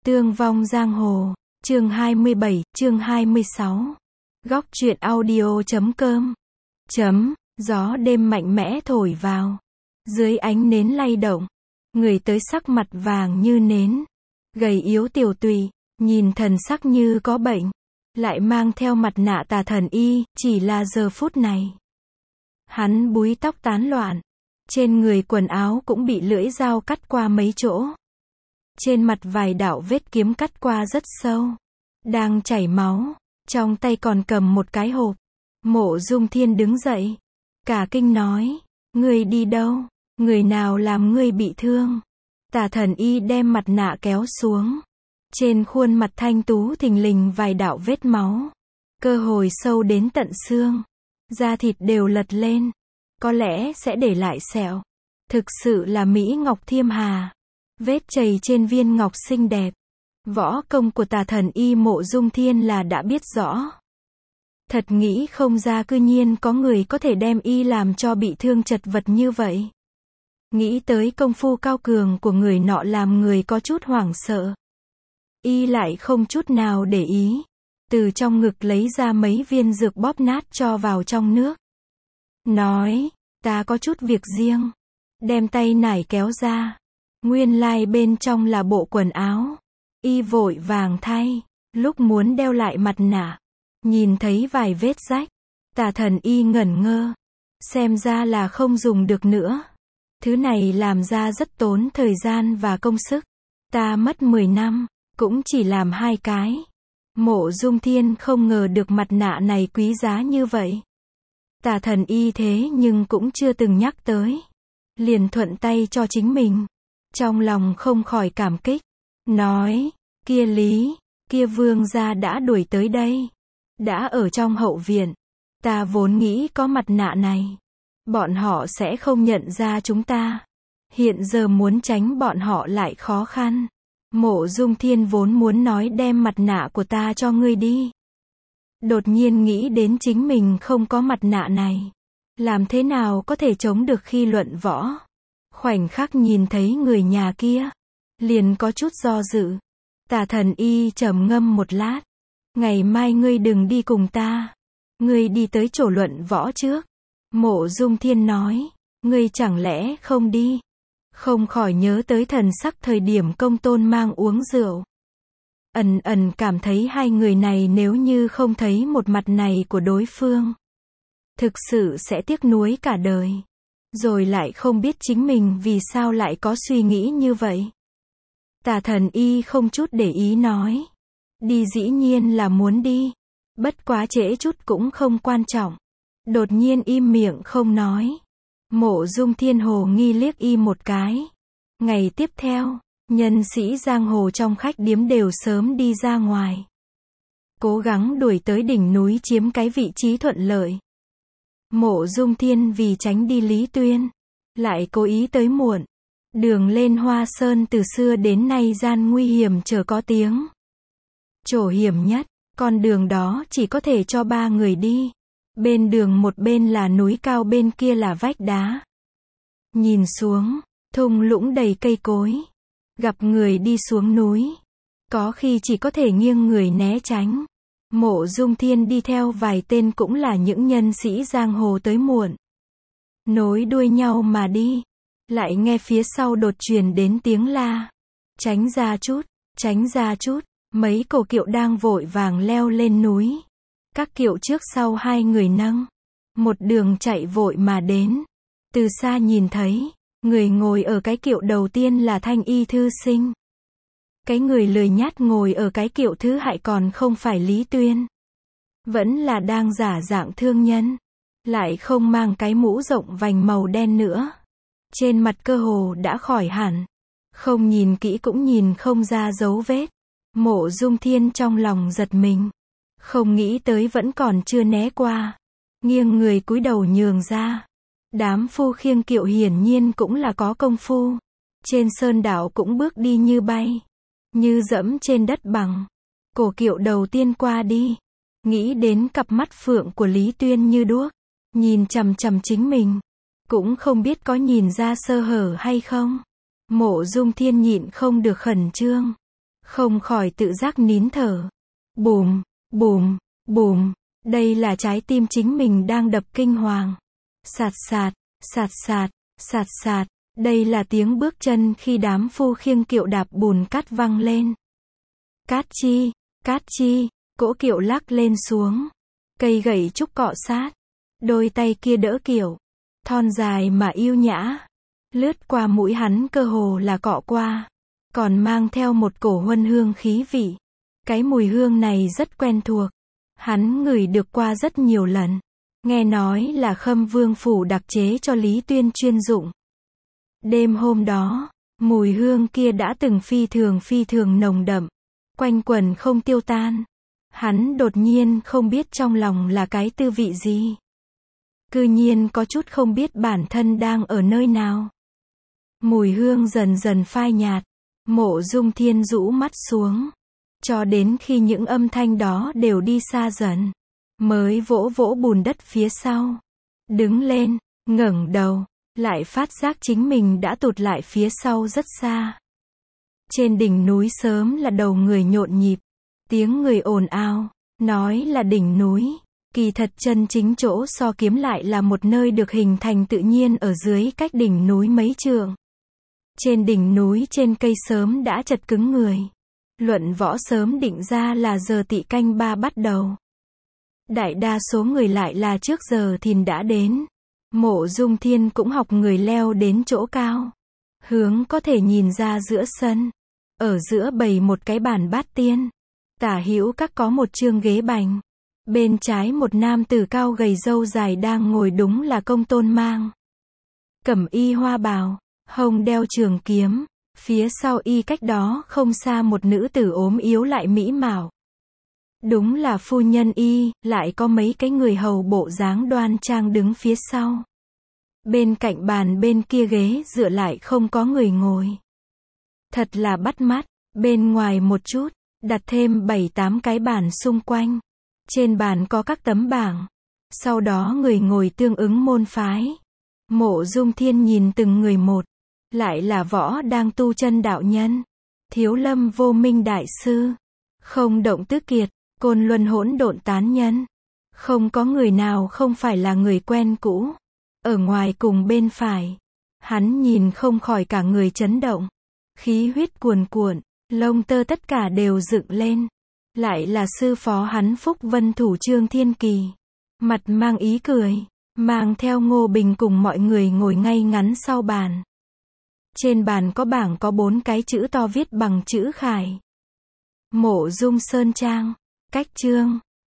Tương vong giang hồ, chương 27, chương 26. Góc truyện audio.com. Gió đêm mạnh mẽ thổi vào. Dưới ánh nến lay động. Người tới sắc mặt vàng như nến. Gầy yếu tiểu tụy, nhìn thần sắc như có bệnh. Lại mang theo mặt nạ tà thần y, chỉ là giờ phút này. Hắn búi tóc tán loạn. Trên người quần áo cũng bị lưỡi dao cắt qua mấy chỗ. Trên mặt vài đạo vết kiếm cắt qua rất sâu. Đang chảy máu. Trong tay còn cầm một cái hộp. Mộ Dung Thiên đứng dậy. Cả kinh nói. Ngươi đi đâu? Người nào làm ngươi bị thương? Tà thần y đem mặt nạ kéo xuống. Trên khuôn mặt thanh tú thình lình vài đạo vết máu. Cơ hồi sâu đến tận xương. Da thịt đều lật lên. Có lẽ sẽ để lại sẹo. Thực sự là Mỹ Ngọc Thiêm Hà. Vết chày trên viên ngọc xinh đẹp. Võ công của tà thần y Mộ Dung Thiên là đã biết rõ. Thật nghĩ không ra cư nhiên có người có thể đem y làm cho bị thương chật vật như vậy. Nghĩ tới công phu cao cường của người nọ làm người có chút hoảng sợ. Y lại không chút nào để ý. Từ trong ngực lấy ra mấy viên dược bóp nát cho vào trong nước. Nói, ta có chút việc riêng. Đem tay nải kéo ra. Nguyên lai bên trong là bộ quần áo. Y vội vàng thay. Lúc muốn đeo lại mặt nạ. Nhìn thấy vài vết rách. Tà thần y ngẩn ngơ. Xem ra là không dùng được nữa. Thứ này làm ra rất tốn thời gian và công sức. Ta mất 10 năm. Cũng chỉ làm 2 cái. Mộ Dung Thiên không ngờ được mặt nạ này quý giá như vậy. Tà thần y thế nhưng cũng chưa từng nhắc tới. Liền thuận tay cho chính mình. Trong lòng không khỏi cảm kích. Nói, kia Lý, kia Vương gia đã đuổi tới đây. Đã ở trong hậu viện. Ta vốn nghĩ có mặt nạ này. Bọn họ sẽ không nhận ra chúng ta. Hiện giờ muốn tránh bọn họ lại khó khăn. Mộ Dung Thiên vốn muốn nói đem mặt nạ của ta cho ngươi đi. Đột nhiên nghĩ đến chính mình không có mặt nạ này. Làm thế nào có thể chống được khi luận võ. Khoảnh khắc nhìn thấy người nhà kia. Liền có chút do dự. Tà thần y trầm ngâm một lát. Ngày mai ngươi đừng đi cùng ta. Ngươi đi tới chỗ luận võ trước. Mộ Dung Thiên nói. Ngươi chẳng lẽ không đi? Không khỏi nhớ tới thần sắc thời điểm Công Tôn mang uống rượu. Ẩn ẩn cảm thấy hai người này nếu như không thấy một mặt này của đối phương. Thực sự sẽ tiếc nuối cả đời. Rồi lại không biết chính mình vì sao lại có suy nghĩ như vậy. Tà thần y không chút để ý nói. Đi dĩ nhiên là muốn đi. Bất quá trễ chút cũng không quan trọng. Đột nhiên im miệng không nói. Mộ Dung Thiên hồ nghi liếc y một cái. Ngày tiếp theo, nhân sĩ giang hồ trong khách điếm đều sớm đi ra ngoài. Cố gắng đuổi tới đỉnh núi chiếm cái vị trí thuận lợi. Mộ Dung Thiên vì tránh đi Lý Tuyên. Lại cố ý tới muộn. Đường lên Hoa Sơn từ xưa đến nay gian nguy hiểm chờ có tiếng. Chỗ hiểm nhất, con đường đó chỉ có thể cho 3 người đi. Bên đường một bên là núi cao bên kia là vách đá. Nhìn xuống, thung lũng đầy cây cối. Gặp người đi xuống núi. Có khi chỉ có thể nghiêng người né tránh. Mộ Dung Thiên đi theo vài tên cũng là những nhân sĩ giang hồ tới muộn. Nối đuôi nhau mà đi. Lại nghe phía sau đột truyền đến tiếng la. Tránh ra chút, tránh ra chút. Mấy cổ kiệu đang vội vàng leo lên núi. Các kiệu trước sau hai người nâng. Một đường chạy vội mà đến. Từ xa nhìn thấy. Người ngồi ở cái kiệu đầu tiên là Thanh Y thư sinh. Cái người lười nhát ngồi ở cái kiệu thứ hai còn không phải Lý Tuyên. Vẫn là đang giả dạng thương nhân. Lại không mang cái mũ rộng vành màu đen nữa. Trên mặt cơ hồ đã khỏi hẳn. Không nhìn kỹ cũng nhìn không ra dấu vết. Mộ Dung Thiên trong lòng giật mình. Không nghĩ tới vẫn còn chưa né qua. Nghiêng người cúi đầu nhường ra. Đám phu khiêng kiệu hiển nhiên cũng là có công phu. Trên sơn đảo cũng bước đi như bay. Như dẫm trên đất bằng. Cổ kiệu đầu tiên qua đi. Nghĩ đến cặp mắt phượng của Lý Tuyên như đuốc. Nhìn chằm chằm chính mình. Cũng không biết có nhìn ra sơ hở hay không. Mộ Dung Thiên nhịn không được khẩn trương. không khỏi tự giác nín thở. Bùm, bùm, bùm, đây là trái tim chính mình đang đập kinh hoàng. Sạt sạt, sạt sạt, sạt sạt, đây là tiếng bước chân khi đám phu khiêng kiệu đạp bùn cát văng lên. Cát chi, cỗ kiệu lắc lên xuống. Cây gậy trúc cọ sát. Đôi tay kia đỡ kiệu. Thon dài mà yêu nhã. Lướt qua mũi hắn cơ hồ là cọ qua. Còn mang theo một cổ huân hương khí vị. Cái mùi hương này rất quen thuộc. Hắn ngửi được qua rất nhiều lần. Nghe nói là Khâm Vương phủ đặc chế cho Lý Tuyên chuyên dụng. Đêm hôm đó, mùi hương kia đã từng phi thường nồng đậm. Quanh quẩn không tiêu tan. Hắn đột nhiên không biết trong lòng là cái tư vị gì. Cư nhiên có chút không biết bản thân đang ở nơi nào. Mùi hương dần dần phai nhạt. Mộ Dung Thiên rũ mắt xuống. Cho đến khi những âm thanh đó đều đi xa dần. Mới vỗ vỗ bùn đất phía sau. Đứng lên, ngẩng đầu. Lại phát giác chính mình đã tụt lại phía sau rất xa. Trên đỉnh núi sớm là đầu người nhộn nhịp. Tiếng người ồn ào. Nói là đỉnh núi. Kỳ thật chân chính chỗ so kiếm lại là một nơi được hình thành tự nhiên ở dưới cách đỉnh núi mấy trượng. Trên đỉnh núi trên cây sớm đã chật cứng người. Luận võ sớm định ra là giờ tỵ canh 3 bắt đầu. Đại đa số người lại là trước giờ thìn đã đến. Mộ Dung Thiên cũng học người leo đến chỗ cao. Hướng có thể nhìn ra giữa sân. Ở giữa bày một cái bàn bát tiên. Tả hữu các có một chương ghế bành. Bên trái một nam tử cao gầy râu dài đang ngồi đúng là Công Tôn Mang. Cẩm y hoa bào, hông đeo trường kiếm. Phía sau y cách đó không xa một nữ tử ốm yếu lại mỹ mạo. Đúng là phu nhân y, lại có mấy cái người hầu bộ dáng đoan trang đứng phía sau. Bên cạnh bàn bên kia ghế dựa lại không có người ngồi. Thật là bắt mắt, bên ngoài một chút, đặt thêm 7-8 cái bàn xung quanh. Trên bàn có các tấm bảng. Sau đó người ngồi tương ứng môn phái. Mộ Dung Thiên nhìn từng người một. Lại là Võ đang tu chân đạo nhân. Thiếu Lâm Vô Minh đại sư. Không Động Tứ Kiệt. Côn Luân Hỗn Độn tán nhân. Không có người nào không phải là người quen cũ. Ở ngoài cùng bên phải. Hắn nhìn không khỏi cả người chấn động. Khí huyết cuồn cuộn. Lông tơ tất cả đều dựng lên. Lại là sư phó hắn Phúc Vân Thủ Trương Thiên Kỳ. Mặt mang ý cười. Mang theo Ngô Bình cùng mọi người ngồi ngay ngắn sau bàn. Trên bàn có bảng có 4 cái chữ to viết bằng chữ khải. Mộ Dung Sơn Trang. Cách chương.